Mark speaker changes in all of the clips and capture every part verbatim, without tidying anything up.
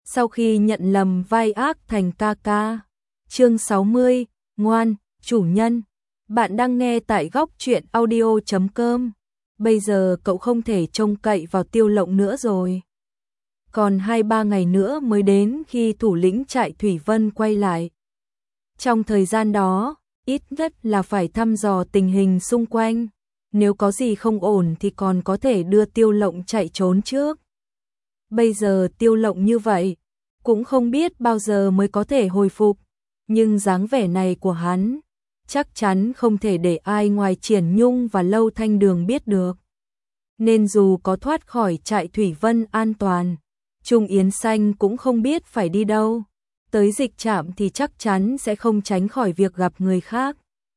Speaker 1: sau khi nhận lầm vai ác thành ca ca. Chương sáu mươi, ngoan, chủ nhân. Bạn đang nghe tại góc truyện audio chấm com. Bây giờ cậu không thể trông cậy vào Tiêu Lộng nữa rồi. Còn hai ba ngày nữa mới đến khi thủ lĩnh trại Thủy Vân quay lại. Trong thời gian đó, ít nhất là phải thăm dò tình hình xung quanh. Nếu có gì không ổn thì còn có thể đưa Tiêu Lộng chạy trốn trước. Bây giờ Tiêu Lộng như vậy, cũng không biết bao giờ mới có thể hồi phục. Nhưng dáng vẻ này của hắn, chắc chắn không thể để ai ngoài Triển Nhung và Lâu Thanh Đường biết được. Nên dù có thoát khỏi trại Thủy Vân an toàn, Trung Yến Xanh cũng không biết phải đi đâu. Tới dịch trạm thì chắc chắn sẽ không tránh khỏi việc gặp người khác.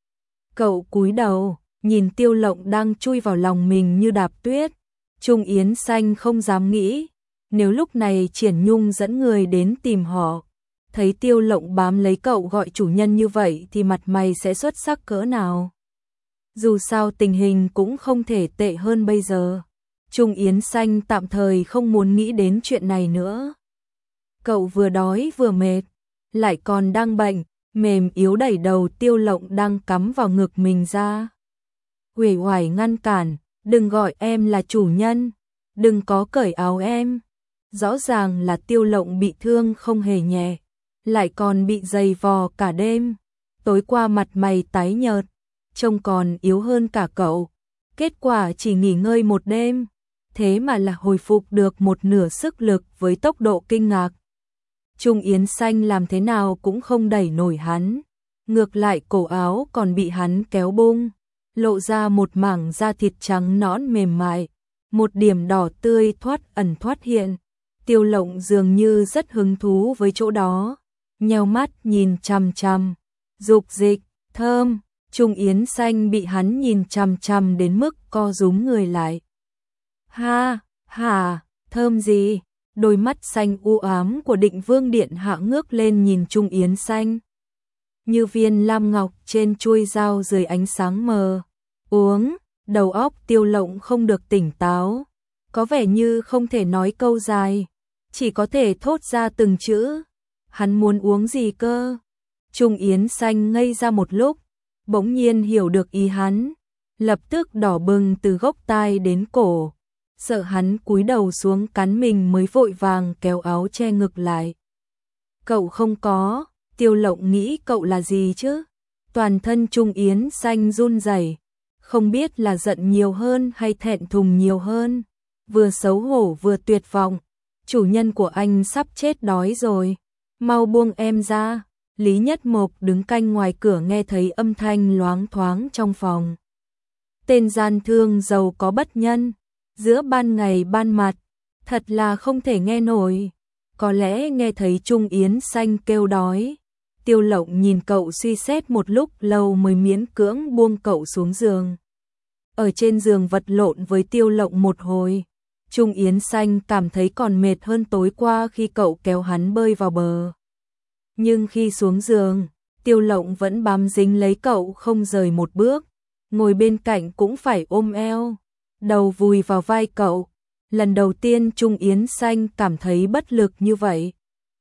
Speaker 1: Cậu cúi đầu, nhìn Tiêu Lộng đang chui vào lòng mình như đạp tuyết. Trung Yến Xanh không dám nghĩ, nếu lúc này Triển Nhung dẫn người đến tìm họ, thấy Tiêu Lộng bám lấy cậu gọi chủ nhân như vậy thì mặt mày sẽ xuất sắc cỡ nào. Dù sao tình hình cũng không thể tệ hơn bây giờ. Trung Yến Xanh tạm thời không muốn nghĩ đến chuyện này nữa. Cậu vừa đói vừa mệt, lại còn đang bệnh, mềm yếu đẩy đầu Tiêu Lộng đang cắm vào ngực mình ra. Uể oải ngăn cản, đừng gọi em là chủ nhân, đừng có cởi áo em. Rõ ràng là Tiêu Lộng bị thương không hề nhẹ, lại còn bị giày vò cả đêm. Tối qua mặt mày tái nhợt, trông còn yếu hơn cả cậu. Kết quả chỉ nghỉ ngơi một đêm, thế mà là hồi phục được một nửa sức lực với tốc độ kinh ngạc. Trung Yến Xanh làm thế nào cũng không đẩy nổi hắn. Ngược lại cổ áo còn bị hắn kéo bung, lộ ra một mảng da thịt trắng nõn mềm mại, một điểm đỏ tươi thoát ẩn thoát hiện. Tiêu Lộng dường như rất hứng thú với chỗ đó, nheo mắt nhìn chằm chằm, dục dịch, thơm. Trung Yến Xanh bị hắn nhìn chằm chằm đến mức co rúm người lại. Ha, hà, thơm gì? Đôi mắt xanh u ám của Định Vương Điện Hạ ngước lên nhìn Trung Yến Xanh. Như viên lam ngọc trên chuôi dao dưới ánh sáng mờ. Uống, đầu óc Tiêu Lộng không được tỉnh táo, có vẻ như không thể nói câu dài, chỉ có thể thốt ra từng chữ. Hắn muốn uống gì cơ? Trung Yến Xanh ngây ra một lúc, bỗng nhiên hiểu được ý hắn, lập tức đỏ bừng từ gốc tai đến cổ. Sợ hắn cúi đầu xuống cắn mình mới vội vàng kéo áo che ngực lại. Cậu không có, Tiêu Lộng nghĩ cậu là gì chứ? Toàn thân Trung Yến Xanh run rẩy, không biết là giận nhiều hơn hay thẹn thùng nhiều hơn. Vừa xấu hổ vừa tuyệt vọng. Chủ nhân của anh sắp chết đói rồi, mau buông em ra. Lý Nhất Mộc đứng canh ngoài cửa nghe thấy âm thanh loáng thoáng trong phòng. Tên gian thương giàu có bất nhân, giữa ban ngày ban mặt, thật là không thể nghe nổi. Có lẽ nghe thấy Trung Yến Xanh kêu đói, Tiêu Lộng nhìn cậu suy xét một lúc lâu mới miễn cưỡng buông cậu xuống giường. Ở trên giường vật lộn với Tiêu Lộng một hồi, Trung Yến Xanh cảm thấy còn mệt hơn tối qua khi cậu kéo hắn bơi vào bờ. Nhưng khi xuống giường, Tiêu Lộng vẫn bám dính lấy cậu không rời một bước, ngồi bên cạnh cũng phải ôm eo, đầu vùi vào vai cậu. Lần đầu tiên Trung Yến Xanh cảm thấy bất lực như vậy.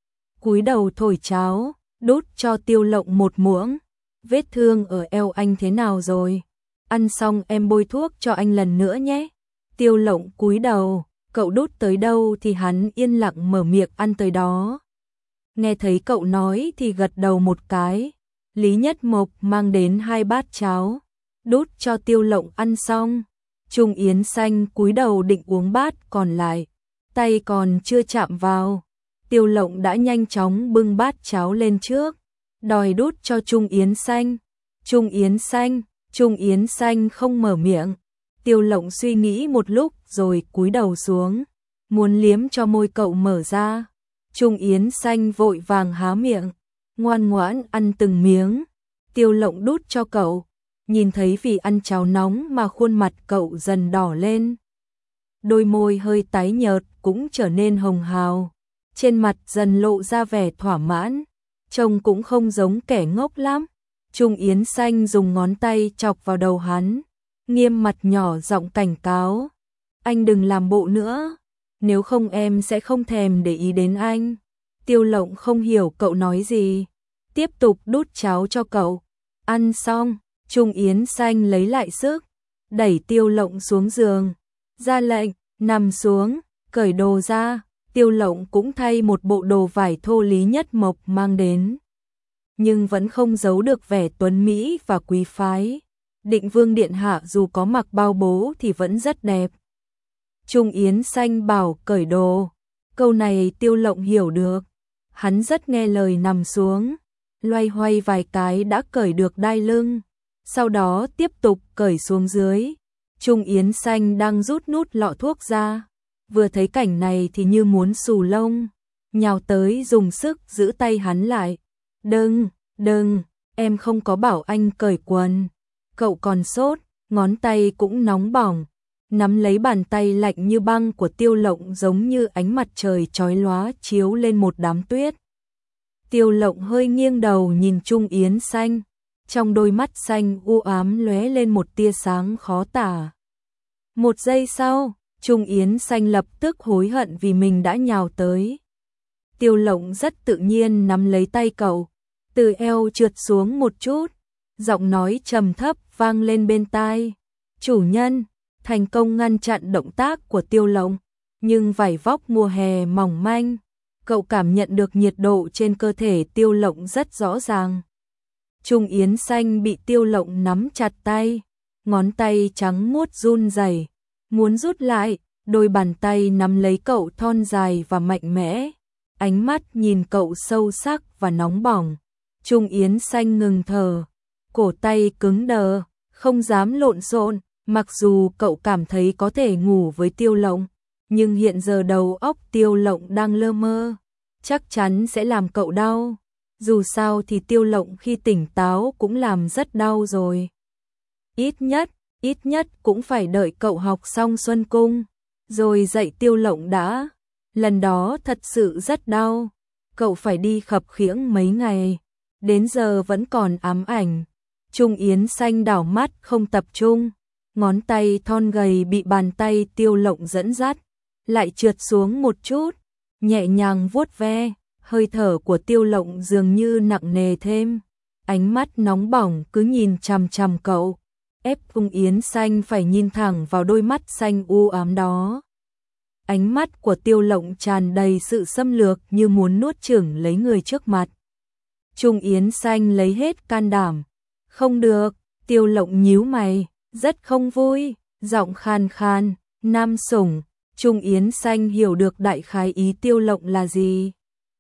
Speaker 1: Cúi đầu thổi cháo, đút cho Tiêu Lộng một muỗng. Vết thương ở eo anh thế nào rồi? Ăn xong em bôi thuốc cho anh lần nữa nhé. Tiêu Lộng cúi đầu, cậu đút tới đâu thì hắn yên lặng mở miệng ăn tới đó. Nghe thấy cậu nói thì gật đầu một cái. Lý Nhất Mộc mang đến hai bát cháo, đút cho Tiêu Lộng ăn xong. Trung Yến Xanh cúi đầu định uống bát còn lại, tay còn chưa chạm vào, Tiêu Lộng đã nhanh chóng bưng bát cháo lên trước, đòi đút cho Trung Yến Xanh. Trung Yến Xanh, Trung Yến Xanh không mở miệng. Tiêu Lộng suy nghĩ một lúc rồi cúi đầu xuống, muốn liếm cho môi cậu mở ra. Trung Yến Xanh vội vàng há miệng, ngoan ngoãn ăn từng miếng. Tiêu Lộng đút cho cậu, nhìn thấy vì ăn cháo nóng mà khuôn mặt cậu dần đỏ lên. Đôi môi hơi tái nhợt cũng trở nên hồng hào, trên mặt dần lộ ra vẻ thỏa mãn, trông cũng không giống kẻ ngốc lắm. Trung Yến Xanh dùng ngón tay chọc vào đầu hắn, nghiêm mặt nhỏ giọng cảnh cáo. Anh đừng làm bộ nữa, nếu không em sẽ không thèm để ý đến anh. Tiêu Lộng không hiểu cậu nói gì, tiếp tục đút cháo cho cậu. Ăn xong, Trung Yến Xanh lấy lại sức, đẩy Tiêu Lộng xuống giường, ra lệnh, nằm xuống, cởi đồ ra. Tiêu Lộng cũng thay một bộ đồ vải thô Lý Nhất Mộc mang đến, nhưng vẫn không giấu được vẻ tuấn mỹ và quý phái. Định Vương điện hạ dù có mặc bao bố thì vẫn rất đẹp. Trung Yến Xanh bảo cởi đồ, câu này Tiêu Lộng hiểu được. Hắn rất nghe lời nằm xuống, loay hoay vài cái đã cởi được đai lưng, sau đó tiếp tục cởi xuống dưới. Trung Yến Xanh đang rút nút lọ thuốc ra, vừa thấy cảnh này thì như muốn xù lông, nhào tới dùng sức giữ tay hắn lại. Đừng, đừng, em không có bảo anh cởi quần. Cậu còn sốt, ngón tay cũng nóng bỏng, nắm lấy bàn tay lạnh như băng của Tiêu Lộng giống như ánh mặt trời chói lóa chiếu lên một đám tuyết. Tiêu Lộng hơi nghiêng đầu nhìn Trung Yến Xanh, trong đôi mắt xanh u ám lóe lên một tia sáng khó tả. Một giây sau, Trung Yến Xanh lập tức hối hận vì mình đã nhào tới. Tiêu Lộng rất tự nhiên nắm lấy tay cậu, từ eo trượt xuống một chút, giọng nói trầm thấp vang lên bên tai. Chủ nhân, thành công ngăn chặn động tác của Tiêu Lộng, nhưng vải vóc mùa hè mỏng manh, cậu cảm nhận được nhiệt độ trên cơ thể Tiêu Lộng rất rõ ràng. Trung Yến Xanh bị Tiêu Lộng nắm chặt tay, ngón tay trắng muốt run rẩy, muốn rút lại, đôi bàn tay nắm lấy cậu thon dài và mạnh mẽ, ánh mắt nhìn cậu sâu sắc và nóng bỏng. Trung Yến Xanh ngừng thở, cổ tay cứng đờ, không dám lộn xộn, mặc dù cậu cảm thấy có thể ngủ với Tiêu Lộng, nhưng hiện giờ đầu óc Tiêu Lộng đang lơ mơ, chắc chắn sẽ làm cậu đau. Dù sao thì Tiêu Lộng khi tỉnh táo cũng làm rất đau rồi. Ít nhất, ít nhất cũng phải đợi cậu học xong Xuân Cung, rồi dạy Tiêu Lộng đã. Lần đó thật sự rất đau, cậu phải đi khập khiễng mấy ngày, đến giờ vẫn còn ám ảnh. Trung Yến Xanh đảo mắt không tập trung, ngón tay thon gầy bị bàn tay Tiêu Lộng dẫn dắt, lại trượt xuống một chút, nhẹ nhàng vuốt ve, hơi thở của Tiêu Lộng dường như nặng nề thêm, ánh mắt nóng bỏng cứ nhìn chằm chằm cậu, ép Trung Yến Xanh phải nhìn thẳng vào đôi mắt xanh u ám đó. Ánh mắt của Tiêu Lộng tràn đầy sự xâm lược như muốn nuốt chửng lấy người trước mặt. Trung Yến Xanh lấy hết can đảm. Không được, Tiêu Lộng nhíu mày, rất không vui, giọng khan khan, nam sủng. Trung Yến Xanh hiểu được đại khái ý Tiêu Lộng là gì.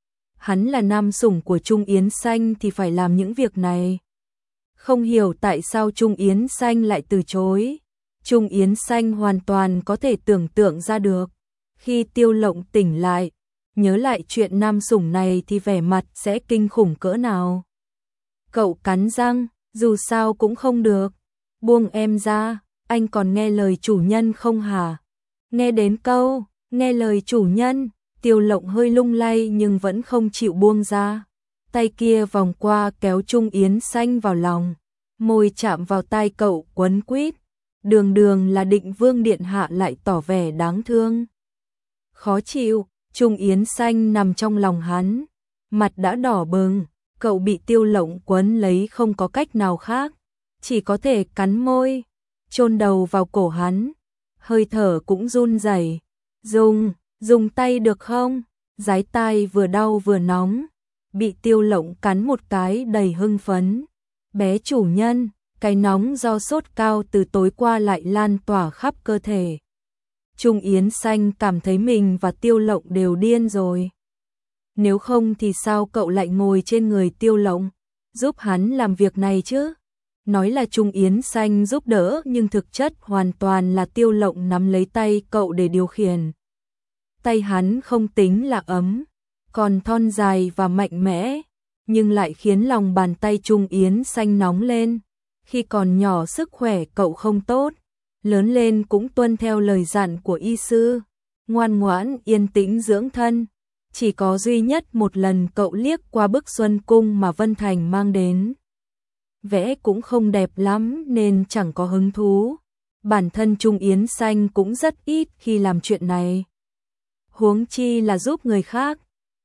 Speaker 1: Hắn là nam sủng của Trung Yến Xanh thì phải làm những việc này. Không hiểu tại sao Trung Yến Xanh lại từ chối. Trung Yến Xanh hoàn toàn có thể tưởng tượng ra được. Khi Tiêu Lộng tỉnh lại, nhớ lại chuyện nam sủng này thì vẻ mặt sẽ kinh khủng cỡ nào. Cậu cắn răng, dù sao cũng không được. Buông em ra, anh còn nghe lời chủ nhân không hả? Nghe đến câu, nghe lời chủ nhân, Tiêu Lộng hơi lung lay nhưng vẫn không chịu buông ra. Tay kia vòng qua kéo Trung Yến Xanh vào lòng, môi chạm vào tai cậu quấn quýt. Đường đường là Định Vương điện hạ lại tỏ vẻ đáng thương. Khó chịu, Trung Yến Xanh nằm trong lòng hắn, mặt đã đỏ bừng, cậu bị Tiêu Lộng quấn lấy không có cách nào khác, chỉ có thể cắn môi, chôn đầu vào cổ hắn, hơi thở cũng run rẩy. Dùng, dùng tay được không? Dái tai vừa đau vừa nóng, bị Tiêu Lộng cắn một cái đầy hưng phấn. Bé chủ nhân, cái nóng do sốt cao từ tối qua lại lan tỏa khắp cơ thể. Trung Yến Xanh cảm thấy mình và Tiêu Lộng đều điên rồi. Nếu không thì sao cậu lại ngồi trên người Tiêu Lộng, giúp hắn làm việc này chứ? Nói là Trung Yến Xanh giúp đỡ nhưng thực chất hoàn toàn là Tiêu Lộng nắm lấy tay cậu để điều khiển. Tay hắn không tính là ấm, còn thon dài và mạnh mẽ, nhưng lại khiến lòng bàn tay Trung Yến Xanh nóng lên. Khi còn nhỏ sức khỏe cậu không tốt, lớn lên cũng tuân theo lời dặn của y sư, ngoan ngoãn yên tĩnh dưỡng thân. Chỉ có duy nhất một lần cậu liếc qua bức Xuân Cung mà Vân Thành mang đến. Vẽ cũng không đẹp lắm nên chẳng có hứng thú. Bản thân Trung Yến Xanh cũng rất ít khi làm chuyện này. Huống chi là giúp người khác.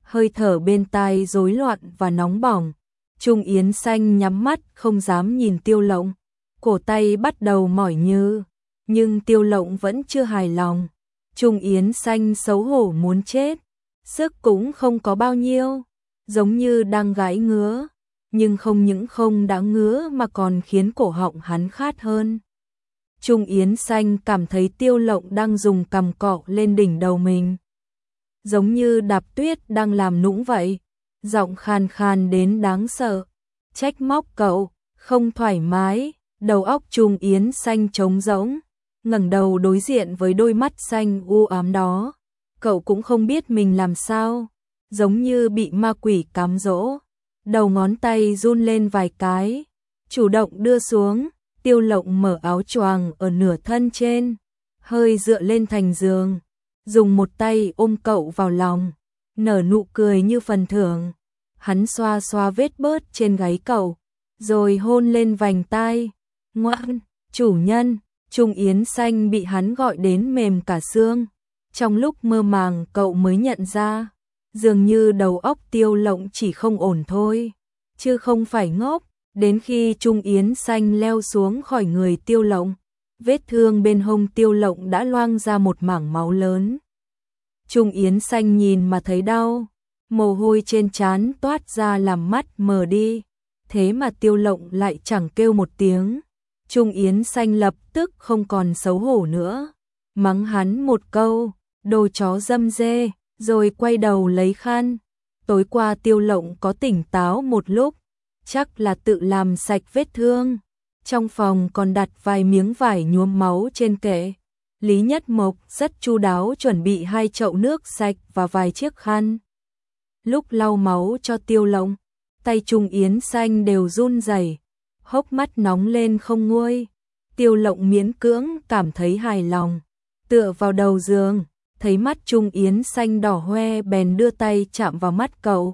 Speaker 1: hơi thở bên tai rối loạn và nóng bỏng. Trung Yến Xanh nhắm mắt không dám nhìn Tiêu Lộng, cổ tay bắt đầu mỏi như, nhưng Tiêu Lộng vẫn chưa hài lòng. Trung Yến Xanh xấu hổ muốn chết, sức cũng không có bao nhiêu, giống như đang gãi ngứa, nhưng không những không đã ngứa mà còn khiến cổ họng hắn khát hơn. Trung Yến Xanh cảm thấy Tiêu Lộng đang dùng cằm cọ lên đỉnh đầu mình, giống như đạp tuyết đang làm nũng vậy, giọng khàn khàn đến đáng sợ, trách móc cậu, không thoải mái. Đầu óc Trung Yến Xanh trống rỗng, ngẩng đầu đối diện với đôi mắt xanh u ám đó. Cậu cũng không biết mình làm sao, giống như bị ma quỷ cám dỗ. Đầu ngón tay run lên vài cái, chủ động đưa xuống. Tiêu Lộng mở áo choàng ở nửa thân trên, hơi dựa lên thành giường, dùng một tay ôm cậu vào lòng, nở nụ cười như phần thưởng. Hắn xoa xoa vết bớt trên gáy cậu, rồi hôn lên vành tai. Ngoan, chủ nhân. Trung Yến Xanh bị hắn gọi đến mềm cả xương. Trong lúc mơ màng cậu mới nhận ra, dường như đầu óc Tiêu Lộng chỉ không ổn thôi, chứ không phải ngốc. Đến khi Trung Yến Xanh leo xuống khỏi người Tiêu Lộng, vết thương bên hông Tiêu Lộng đã loang ra một mảng máu lớn. Trung Yến Xanh nhìn mà thấy đau, mồ hôi trên trán toát ra làm mắt mờ đi. Thế mà Tiêu Lộng lại chẳng kêu một tiếng. Trung Yến Xanh lập tức không còn xấu hổ nữa, mắng hắn một câu, đồ chó dâm dê, rồi quay đầu lấy khăn. Tối qua Tiêu Lộng có tỉnh táo một lúc, chắc là tự làm sạch vết thương. Trong phòng còn đặt vài miếng vải nhuốm máu trên kệ. Lý Nhất Mộc rất chu đáo chuẩn bị hai chậu nước sạch và vài chiếc khăn. Lúc lau máu cho Tiêu Lộng, tay Trung Yến Xanh đều run rẩy, hốc mắt nóng lên không nguôi. Tiêu Lộng miễn cưỡng cảm thấy hài lòng, tựa vào đầu giường, thấy mắt Trung Yến Xanh đỏ hoe bèn đưa tay chạm vào mắt cậu.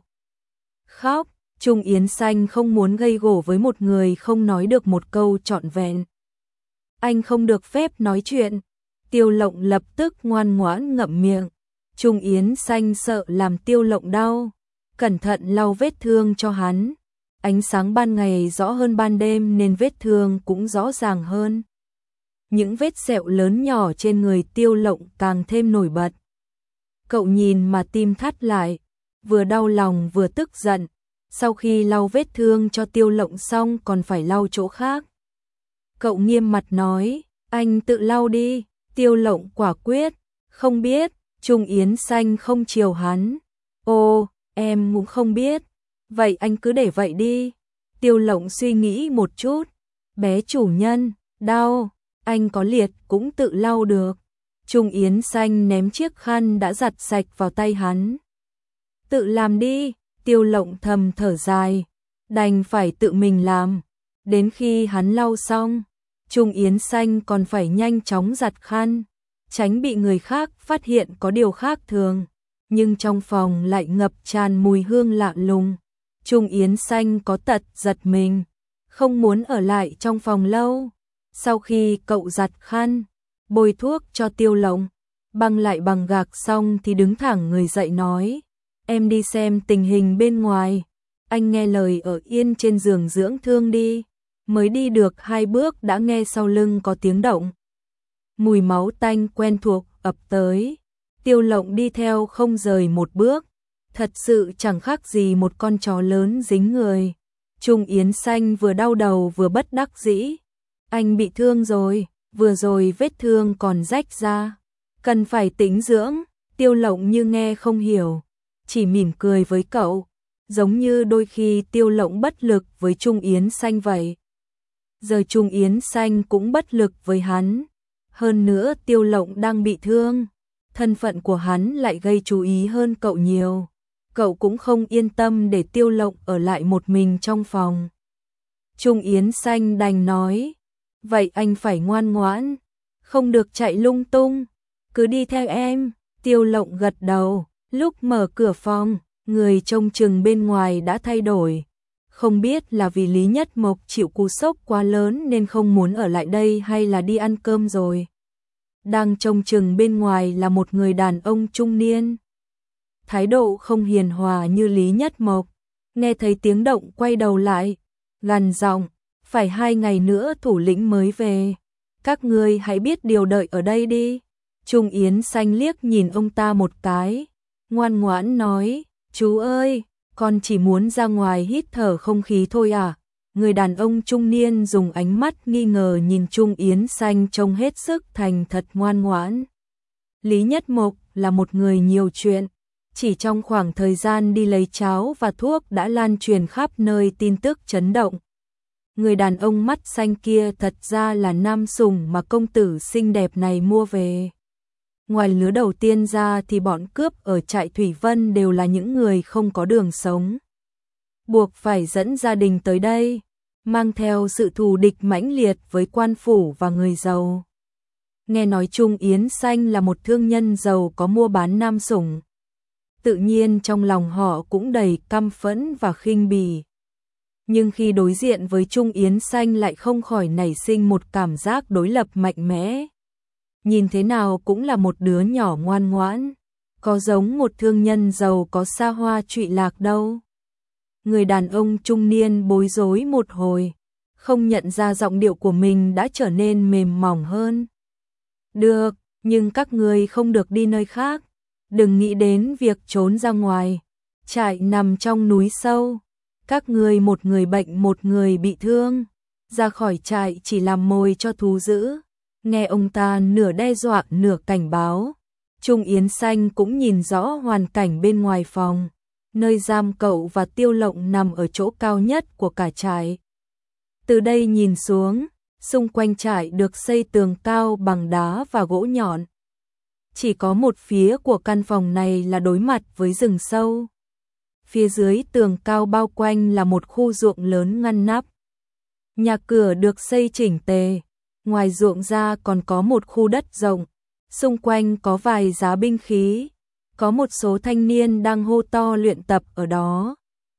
Speaker 1: Khóc. Trung Yến Xanh không muốn gây gổ với một người không nói được một câu trọn vẹn. Anh không được phép nói chuyện. Tiêu Lộng lập tức ngoan ngoãn ngậm miệng. Trung Yến Xanh sợ làm Tiêu Lộng đau, cẩn thận lau vết thương cho hắn. Ánh sáng ban ngày rõ hơn ban đêm nên vết thương cũng rõ ràng hơn. Những vết sẹo lớn nhỏ trên người Tiêu Lộng càng thêm nổi bật. Cậu nhìn mà tim thắt lại, vừa đau lòng vừa tức giận. Sau khi lau vết thương cho Tiêu Lộng xong còn phải lau chỗ khác. Cậu nghiêm mặt nói, anh tự lau đi. Tiêu Lộng quả quyết, không biết. Trung Yến Xanh không chiều hắn. Ô, em cũng không biết. Vậy anh cứ để vậy đi. Tiêu Lộng suy nghĩ một chút. Bé chủ nhân, đau, anh có liệt cũng tự lau được. Trung Yến Xanh ném chiếc khăn đã giặt sạch vào tay hắn. Tự làm đi. Tiêu Lộng thầm thở dài, đành phải tự mình làm. Đến khi hắn lau xong, Trung Yến Xanh còn phải nhanh chóng giặt khăn, tránh bị người khác phát hiện có điều khác thường. Nhưng trong phòng lại ngập tràn mùi hương lạ lùng. Trung Yến Xanh có tật giật mình, không muốn ở lại trong phòng lâu. Sau khi cậu giặt khăn, bôi thuốc cho Tiêu Lộng, băng lại bằng gạc xong thì đứng thẳng người dậy nói. Em đi xem tình hình bên ngoài, anh nghe lời ở yên trên giường dưỡng thương đi. Mới đi được hai bước đã nghe sau lưng có tiếng động. Mùi máu tanh quen thuộc ập tới. Tiêu Lộng đi theo không rời một bước, thật sự chẳng khác gì một con chó lớn dính người. Trung Yến Xanh vừa đau đầu vừa bất đắc dĩ. Anh bị thương rồi, vừa rồi vết thương còn rách ra, cần phải tĩnh dưỡng. Tiêu Lộng như nghe không hiểu, chỉ mỉm cười với cậu, giống như đôi khi Tiêu Lộng bất lực với Trung Yến Xanh vậy. Giờ Trung Yến Xanh cũng bất lực với hắn. Hơn nữa Tiêu Lộng đang bị thương, thân phận của hắn lại gây chú ý hơn cậu nhiều. Cậu cũng không yên tâm để Tiêu Lộng ở lại một mình trong phòng. Trung Yến Xanh đành nói, vậy anh phải ngoan ngoãn, không được chạy lung tung, cứ đi theo em. Tiêu Lộng gật đầu. Lúc mở cửa phòng, người trông chừng bên ngoài đã thay đổi. Không biết là vì Lý Nhất Mộc chịu cú sốc quá lớn nên không muốn ở lại đây hay là đi ăn cơm rồi. Đang trông chừng bên ngoài là một người đàn ông trung niên. thái độ không hiền hòa như Lý Nhất Mộc. Nghe thấy tiếng động quay đầu lại, gằn giọng, phải hai ngày nữa thủ lĩnh mới về. Các ngươi hãy biết điều đợi ở đây đi. Trung Yến Xanh liếc nhìn ông ta một cái, ngoan ngoãn nói, chú ơi, con chỉ muốn ra ngoài hít thở không khí thôi à. Người đàn ông trung niên dùng ánh mắt nghi ngờ nhìn Trung Yến Xanh trông hết sức thành thật ngoan ngoãn. Lý Nhất Mộc là một người nhiều chuyện, chỉ trong khoảng thời gian đi lấy cháo và thuốc đã lan truyền khắp nơi tin tức chấn động. Người đàn ông mắt xanh kia thật ra là nam sủng mà công tử xinh đẹp này mua về. Ngoài lứa đầu tiên ra thì bọn cướp ở trại Thủy Vân đều là những người không có đường sống. Buộc phải dẫn gia đình tới đây, mang theo sự thù địch mãnh liệt với quan phủ và người giàu. Nghe nói Trung Yến Xanh là một thương nhân giàu có mua bán nam sủng. Tự nhiên trong lòng họ cũng đầy căm phẫn và khinh bỉ. Nhưng khi đối diện với Trung Yến Xanh lại không khỏi nảy sinh một cảm giác đối lập mạnh mẽ. Nhìn thế nào cũng là một đứa nhỏ ngoan ngoãn, có giống một thương nhân giàu có xa hoa trụy lạc đâu. Người đàn ông trung niên bối rối một hồi, không nhận ra giọng điệu của mình đã trở nên mềm mỏng hơn. Được, nhưng các ngươi không được đi nơi khác, đừng nghĩ đến việc trốn ra ngoài. Trại nằm trong núi sâu, các ngươi một người bệnh một người bị thương, ra khỏi trại chỉ làm mồi cho thú dữ. Nghe ông ta nửa đe dọa nửa cảnh báo, Trung Yến Xanh cũng nhìn rõ hoàn cảnh bên ngoài phòng, nơi giam cậu và Tiêu Lộng nằm ở chỗ cao nhất của cả trại. Từ đây nhìn xuống, xung quanh trại được xây tường cao bằng đá và gỗ nhọn. Chỉ có một phía của căn phòng này là đối mặt với rừng sâu. Phía dưới tường cao bao quanh là một khu ruộng lớn ngăn nắp. Nhà cửa được xây chỉnh tề, ngoài ruộng ra còn có một khu đất rộng, xung quanh có vài giá binh khí, có một số thanh niên đang hô to luyện tập ở đó.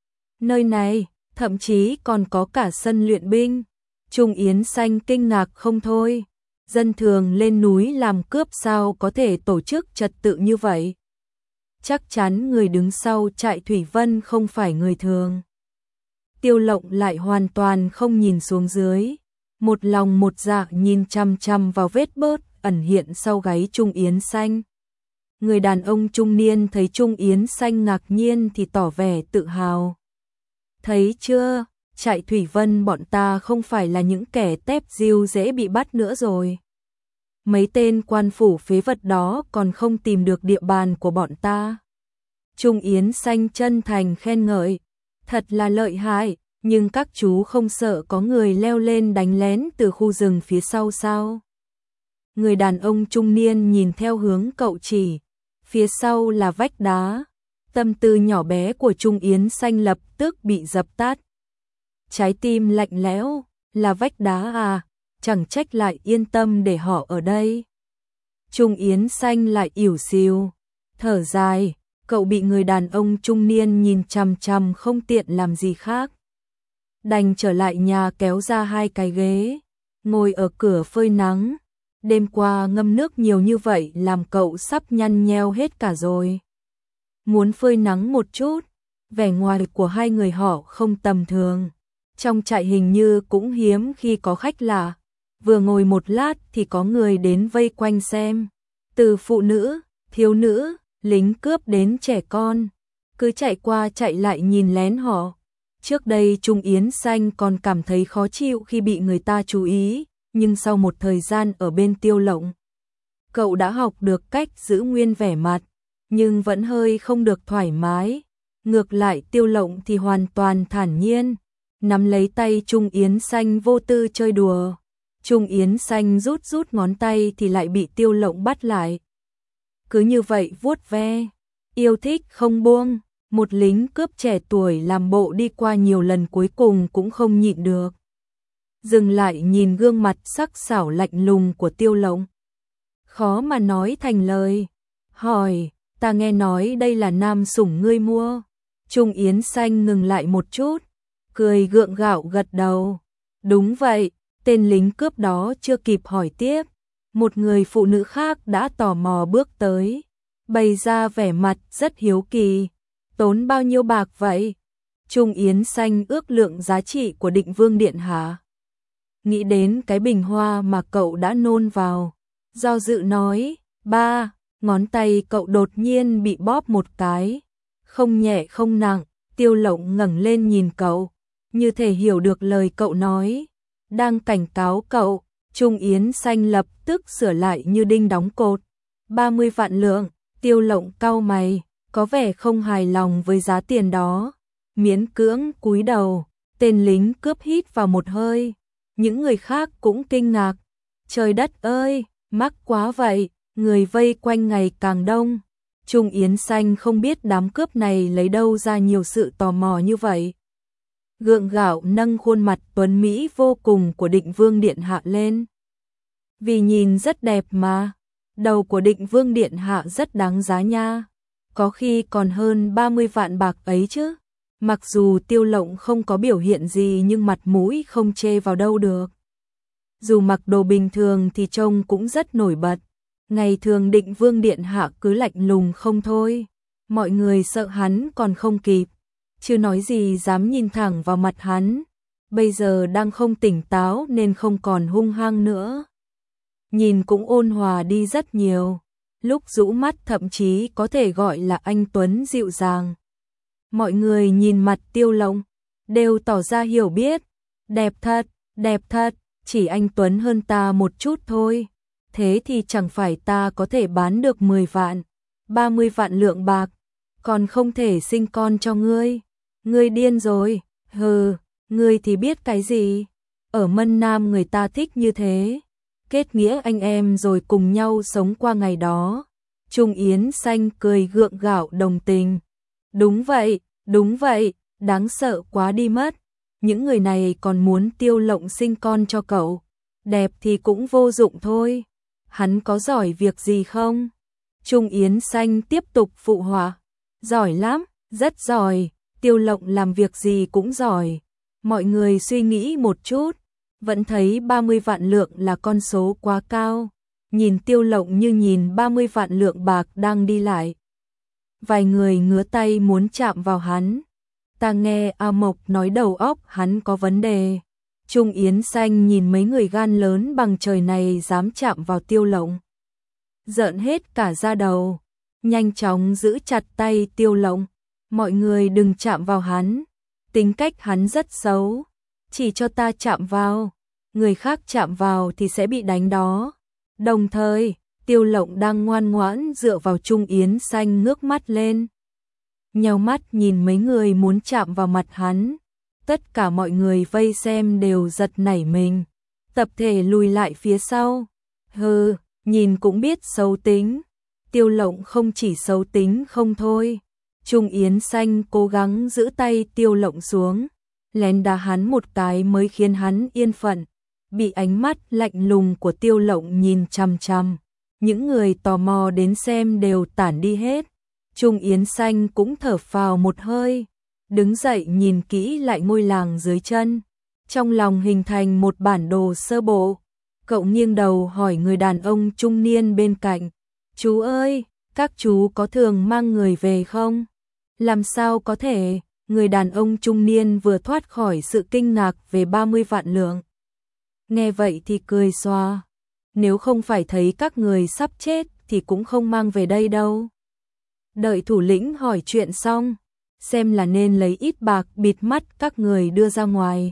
Speaker 1: Nơi này, thậm chí còn có cả sân luyện binh. Trung Yến Xanh kinh ngạc không thôi, dân thường lên núi làm cướp sao có thể tổ chức trật tự như vậy? Chắc chắn người đứng sau trại Thủy Vân không phải người thường. Tiêu Lộng lại hoàn toàn không nhìn xuống dưới, một lòng một dạ nhìn chăm chăm vào vết bớt ẩn hiện sau gáy Trung Yến Xanh. Người đàn ông trung niên thấy Trung Yến Xanh ngạc nhiên thì tỏ vẻ tự hào. Thấy chưa, trại Thủy Vân bọn ta không phải là những kẻ tép diêu dễ bị bắt nữa rồi. Mấy tên quan phủ phế vật đó còn không tìm được địa bàn của bọn ta. Trung Yến Xanh chân thành khen ngợi, thật là lợi hại, nhưng các chú không sợ có người leo lên đánh lén từ khu rừng phía sau sao? Người đàn ông trung niên nhìn theo hướng cậu chỉ, phía sau là vách đá. Tâm tư nhỏ bé của Trung Yến Xanh lập tức bị dập tắt. Trái tim lạnh lẽo, là vách đá à, chẳng trách lại yên tâm để họ ở đây. Trung Yến Xanh lại ỉu xìu, thở dài, cậu bị người đàn ông trung niên nhìn chằm chằm không tiện làm gì khác. Đành trở lại nhà kéo ra hai cái ghế, ngồi ở cửa phơi nắng. Đêm qua ngâm nước nhiều như vậy làm cậu sắp nhăn nheo hết cả rồi. Muốn phơi nắng một chút, vẻ ngoài của hai người họ không tầm thường. Trong trại hình như cũng hiếm khi có khách lạ, vừa ngồi một lát thì có người đến vây quanh xem. Từ phụ nữ, thiếu nữ, lính cướp đến trẻ con, cứ chạy qua chạy lại nhìn lén họ. Trước đây Trung Yến Xanh còn cảm thấy khó chịu khi bị người ta chú ý, nhưng sau một thời gian ở bên Tiêu Lộng, cậu đã học được cách giữ nguyên vẻ mặt, nhưng vẫn hơi không được thoải mái. Ngược lại Tiêu Lộng thì hoàn toàn thản nhiên, nắm lấy tay Trung Yến Xanh vô tư chơi đùa. Trung Yến Xanh rút rút ngón tay thì lại bị Tiêu Lộng bắt lại. Cứ như vậy vuốt ve, yêu thích không buông. Một lính cướp trẻ tuổi làm bộ đi qua nhiều lần cuối cùng cũng không nhịn được. Dừng lại nhìn gương mặt sắc sảo lạnh lùng của Tiêu Lộng. Khó mà nói thành lời. Hỏi, ta nghe nói đây là nam sủng ngươi mua. Trung Yến Xanh ngừng lại một chút, cười gượng gạo gật đầu. Đúng vậy, tên lính cướp đó chưa kịp hỏi tiếp. Một người phụ nữ khác đã tò mò bước tới. bày ra vẻ mặt rất hiếu kỳ. Tốn bao nhiêu bạc vậy? Trung Yến Xanh ước lượng giá trị của Định Vương Điện Hạ. Nghĩ đến cái bình hoa mà cậu đã nôn vào. Do dự nói, ba, ngón tay cậu đột nhiên bị bóp một cái. Không nhẹ không nặng, Tiêu Lộng ngẩng lên nhìn cậu, như thể hiểu được lời cậu nói. Đang cảnh cáo cậu, Trung Yến Xanh lập tức sửa lại như đinh đóng cột. ba mươi vạn lượng, Tiêu Lộng cau mày, có vẻ không hài lòng với giá tiền đó. Miễn cưỡng cúi đầu, tên lính cướp hít vào một hơi. Những người khác cũng kinh ngạc. Trời đất ơi, mắc quá vậy, người vây quanh ngày càng đông. Trung Yến Xanh không biết đám cướp này lấy đâu ra nhiều sự tò mò như vậy. Gượng gạo nâng khuôn mặt tuấn mỹ vô cùng của Định Vương Điện Hạ lên. Vì nhìn rất đẹp mà, đầu của Định Vương Điện Hạ rất đáng giá nha. Có khi còn hơn ba mươi vạn bạc ấy chứ. Mặc dù Tiêu Lộng không có biểu hiện gì nhưng mặt mũi không chê vào đâu được. Dù mặc đồ bình thường thì trông cũng rất nổi bật. Ngày thường Định Vương Điện Hạ cứ lạnh lùng không thôi. Mọi người sợ hắn còn không kịp. Chưa nói gì dám nhìn thẳng vào mặt hắn. Bây giờ đang không tỉnh táo nên không còn hung hăng nữa. Nhìn cũng ôn hòa đi rất nhiều. Lúc rũ mắt thậm chí có thể gọi là anh tuấn dịu dàng. Mọi người nhìn mặt Tiêu Lộng đều tỏ ra hiểu biết. Đẹp thật, đẹp thật, chỉ anh tuấn hơn ta một chút thôi. Thế thì chẳng phải ta có thể bán được mười vạn, ba mươi vạn lượng bạc, còn không thể sinh con cho ngươi. Ngươi điên rồi, hừ, ngươi thì biết cái gì. Ở Mân Nam người ta thích như thế. Kết nghĩa anh em rồi cùng nhau sống qua ngày đó. Trung Yến Xanh cười gượng gạo đồng tình. Đúng vậy, đúng vậy, đáng sợ quá đi mất. Những người này còn muốn Tiêu Lộng sinh con cho cậu. Đẹp thì cũng vô dụng thôi. Hắn có giỏi việc gì không? Trung Yến Xanh tiếp tục phụ họa. Giỏi lắm, rất giỏi. Tiêu Lộng làm việc gì cũng giỏi. Mọi người suy nghĩ một chút, vẫn thấy ba mươi vạn lượng là con số quá cao. Nhìn Tiêu Lộng như nhìn ba mươi vạn lượng bạc đang đi lại. Vài người ngứa tay muốn chạm vào hắn. Ta nghe A Mộc nói đầu óc hắn có vấn đề. Trung Yến Xanh nhìn mấy người gan lớn bằng trời này dám chạm vào Tiêu Lộng. Giận hết cả da đầu. Nhanh chóng giữ chặt tay Tiêu Lộng. Mọi người đừng chạm vào hắn. Tính cách hắn rất xấu. Chỉ cho ta chạm vào. Người khác chạm vào thì sẽ bị đánh đó. Đồng thời, Tiêu Lộng đang ngoan ngoãn dựa vào Trung Yến Xanh ngước mắt lên. Nheo mắt nhìn mấy người muốn chạm vào mặt hắn. Tất cả mọi người vây xem đều giật nảy mình. Tập thể lùi lại phía sau. Hừ, nhìn cũng biết xấu tính. Tiêu Lộng không chỉ xấu tính không thôi. Trung Yến Xanh cố gắng giữ tay Tiêu Lộng xuống. Lén đá hắn một cái mới khiến hắn yên phận. Bị ánh mắt lạnh lùng của Tiêu Lộng nhìn chằm chằm. Những người tò mò đến xem đều tản đi hết. Trung Yến Xanh cũng thở phào một hơi. Đứng dậy nhìn kỹ lại ngôi làng dưới chân. Trong lòng hình thành một bản đồ sơ bộ. Cậu nghiêng đầu hỏi người đàn ông trung niên bên cạnh. Chú ơi, các chú có thường mang người về không? Làm sao có thể? Người đàn ông trung niên vừa thoát khỏi sự kinh ngạc về ba mươi vạn lượng. Nghe vậy thì cười xòa. Nếu không phải thấy các người sắp chết thì cũng không mang về đây đâu. Đợi thủ lĩnh hỏi chuyện xong, xem là nên lấy ít bạc bịt mắt các người đưa ra ngoài,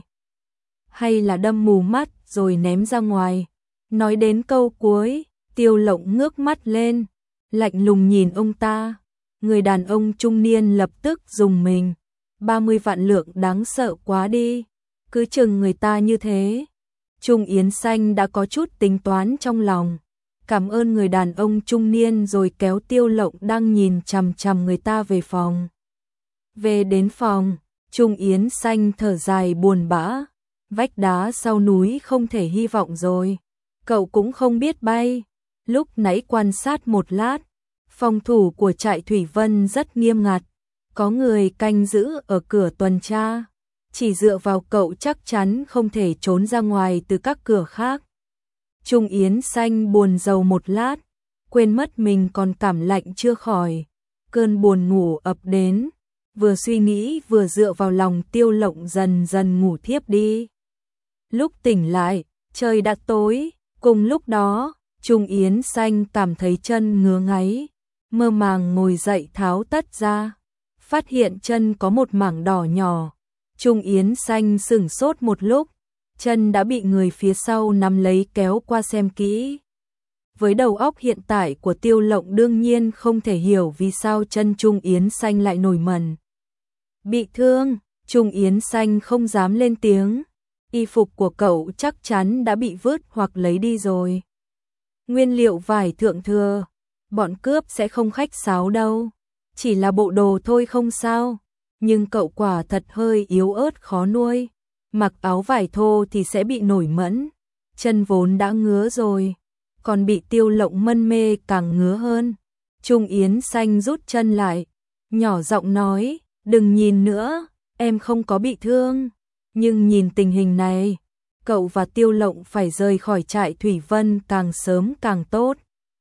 Speaker 1: hay là đâm mù mắt rồi ném ra ngoài. Nói đến câu cuối, Tiêu Lộng ngước mắt lên, lạnh lùng nhìn ông ta. Người đàn ông trung niên lập tức rùng mình. ba mươi vạn lượng đáng sợ quá đi, cứ chừng người ta như thế. Trung Yến Xanh đã có chút tính toán trong lòng. Cảm ơn người đàn ông trung niên rồi kéo Tiêu Lộng đang nhìn chằm chằm người ta về phòng. Về đến phòng, Trung Yến Xanh thở dài buồn bã. Vách đá sau núi không thể hy vọng rồi. Cậu cũng không biết bay. Lúc nãy quan sát một lát, phòng thủ của trại Thủy Vân rất nghiêm ngặt. Có người canh giữ ở cửa tuần tra. Chỉ dựa vào cậu chắc chắn không thể trốn ra ngoài từ các cửa khác. Trung Yến Xanh buồn rầu một lát, quên mất mình còn cảm lạnh chưa khỏi, cơn buồn ngủ ập đến, vừa suy nghĩ vừa dựa vào lòng Tiêu Lộng dần dần ngủ thiếp đi. Lúc tỉnh lại, trời đã tối, cùng lúc đó, Trung Yến Xanh cảm thấy chân ngứa ngáy, mơ màng ngồi dậy tháo tất ra, phát hiện chân có một mảng đỏ nhỏ. Trung Yến Xanh sửng sốt một lúc, chân đã bị người phía sau nắm lấy kéo qua xem kỹ. Với đầu óc hiện tại của Tiêu Lộng đương nhiên không thể hiểu vì sao chân Trung Yến Xanh lại nổi mẩn. Bị thương, Trung Yến Xanh không dám lên tiếng, y phục của cậu chắc chắn đã bị vứt hoặc lấy đi rồi. Nguyên liệu vải thượng thừa, bọn cướp sẽ không khách sáo đâu, chỉ là bộ đồ thôi không sao, nhưng cậu quả thật hơi yếu ớt khó nuôi, mặc áo vải thô thì sẽ bị nổi mẩn, chân vốn đã ngứa rồi, còn bị Tiêu Lộng mân mê càng ngứa hơn. Trung Yến Xanh rút chân lại, nhỏ giọng nói, đừng nhìn nữa, em không có bị thương, nhưng nhìn tình hình này, cậu và Tiêu Lộng phải rời khỏi trại Thủy Vân càng sớm càng tốt.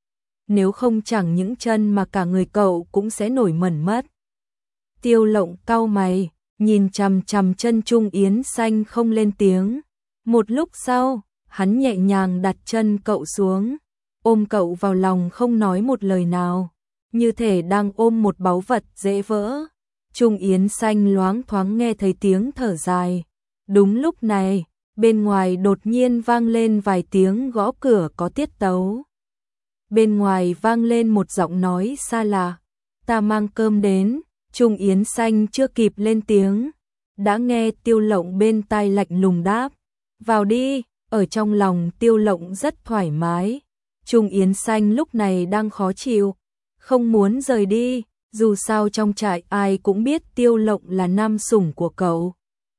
Speaker 1: Nếu không chẳng những chân mà cả người cậu cũng sẽ nổi mẩn mất. Tiêu Lộng cau mày, nhìn chằm chằm chân Trung Yến Xanh không lên tiếng. Một lúc sau, hắn nhẹ nhàng đặt chân cậu xuống, ôm cậu vào lòng không nói một lời nào, như thể đang ôm một báu vật dễ vỡ. Trung Yến Xanh loáng thoáng nghe thấy tiếng thở dài. Đúng lúc này, bên ngoài đột nhiên vang lên vài tiếng gõ cửa có tiết tấu. Bên ngoài vang lên một giọng nói xa lạ, ta mang cơm đến. Trung Yến Xanh chưa kịp lên tiếng, đã nghe Tiêu Lộng bên tai lạnh lùng đáp, vào đi. Ở trong lòng Tiêu Lộng rất thoải mái, Trung Yến Xanh lúc này đang khó chịu, không muốn rời đi, dù sao trong trại ai cũng biết Tiêu Lộng là nam sủng của cậu.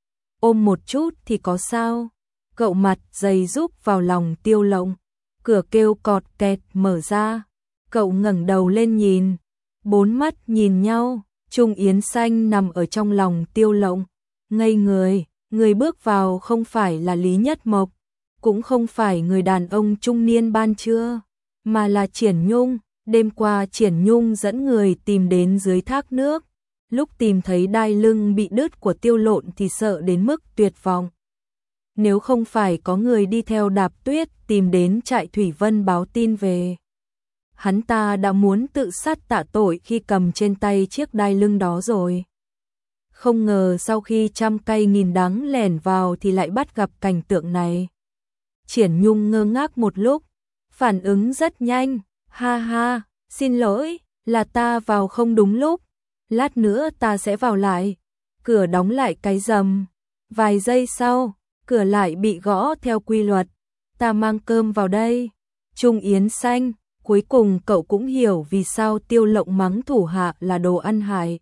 Speaker 1: Ôm một chút thì có sao, cậu mặt dày rúc vào lòng Tiêu Lộng, cửa kêu cọt kẹt mở ra, cậu ngẩng đầu lên nhìn, bốn mắt nhìn nhau, Trung Yến Xanh nằm ở trong lòng Tiêu Lộng, ngây người, người bước vào không phải là Lý Nhất Mộc, cũng không phải người đàn ông trung niên ban trưa, mà là Triển Nhung. Đêm qua Triển Nhung dẫn người tìm đến dưới thác nước, lúc tìm thấy đai lưng bị đứt của Tiêu Lộn thì sợ đến mức tuyệt vọng. Nếu không phải có người đi theo Đạp Tuyết tìm đến trại Thủy Vân báo tin về, hắn ta đã muốn tự sát tạ tội khi cầm trên tay chiếc đai lưng đó rồi. Không ngờ sau khi trăm cây nghìn đắng lẻn vào thì lại bắt gặp cảnh tượng này. Triển Nhung ngơ ngác một lúc, phản ứng rất nhanh, ha ha, xin lỗi, là ta vào không đúng lúc, lát nữa ta sẽ vào lại. Cửa đóng lại cái rầm, vài giây sau, cửa lại bị gõ theo quy luật, ta mang cơm vào đây. Trung Yến Xanh, cuối cùng cậu cũng hiểu vì sao Tiêu Lộng mắng thủ hạ là đồ ăn hại.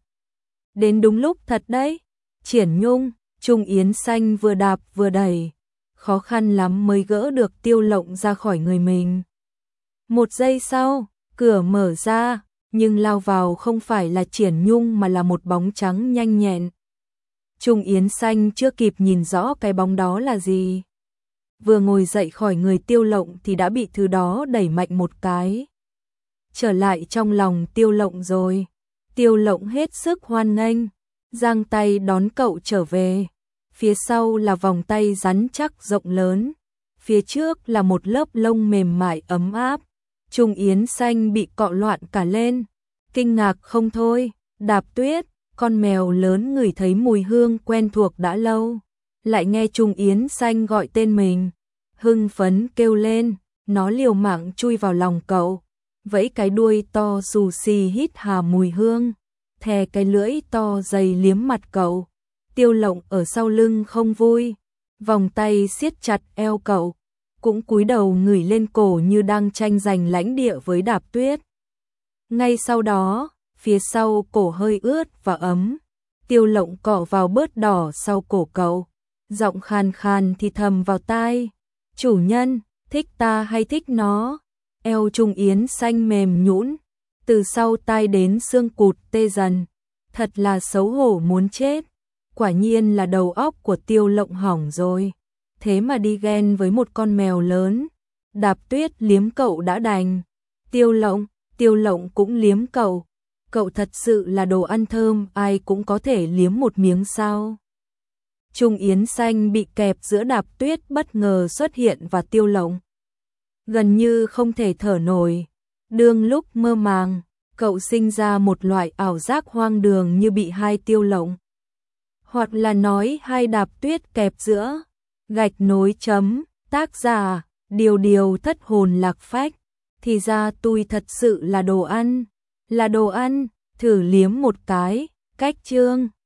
Speaker 1: Đến đúng lúc thật đấy. Triển Nhung, Trung Yến Xanh vừa đạp vừa đẩy, khó khăn lắm mới gỡ được Tiêu Lộng ra khỏi người mình. Một giây sau, cửa mở ra, nhưng lao vào không phải là Triển Nhung mà là một bóng trắng nhanh nhẹn. Trung Yến Xanh chưa kịp nhìn rõ cái bóng đó là gì, vừa ngồi dậy khỏi người Tiêu Lộng thì đã bị thứ đó đẩy mạnh một cái. Trở lại trong lòng Tiêu Lộng rồi. Tiêu Lộng hết sức hoan nghênh, giang tay đón cậu trở về. Phía sau là vòng tay rắn chắc rộng lớn, phía trước là một lớp lông mềm mại ấm áp. Trung Yến Xanh bị cọ loạn cả lên, kinh ngạc không thôi. Đạp Tuyết, con mèo lớn ngửi thấy mùi hương quen thuộc đã lâu, lại nghe Trung Yến Xanh gọi tên mình, hưng phấn kêu lên, nó liều mạng chui vào lòng cậu, vẫy cái đuôi to xù xì hít hà mùi hương, thè cái lưỡi to dày liếm mặt cậu. Tiêu Lộng ở sau lưng không vui, vòng tay siết chặt eo cậu, cũng cúi đầu ngửi lên cổ như đang tranh giành lãnh địa với Đạp Tuyết. Ngay sau đó, phía sau cổ hơi ướt và ấm, Tiêu Lộng cọ vào bớt đỏ sau cổ cậu, giọng khàn khàn thì thầm vào tai, chủ nhân, thích ta hay thích nó? Eo Trung Yến Xanh mềm nhũn, từ sau tai đến xương cụt tê dần, thật là xấu hổ muốn chết. Quả nhiên là đầu óc của Tiêu Lộng hỏng rồi, thế mà đi ghen với một con mèo lớn. Đạp Tuyết liếm cậu đã đành, Tiêu Lộng, Tiêu Lộng cũng liếm cậu. Cậu thật sự là đồ ăn thơm, ai cũng có thể liếm một miếng sao? Trung Yến Xanh bị kẹp giữa Đạp Tuyết bất ngờ xuất hiện và Tiêu Lộng. Gần như không thể thở nổi. Đương lúc mơ màng, cậu sinh ra một loại ảo giác hoang đường như bị hai Tiêu Lộng. Hoặc là nói hai Đạp Tuyết kẹp giữa. Gạch nối chấm, tác giả, điều điều thất hồn lạc phách. Thì ra tôi thật sự là đồ ăn. Là đồ ăn, thử liếm một cái, cách chương.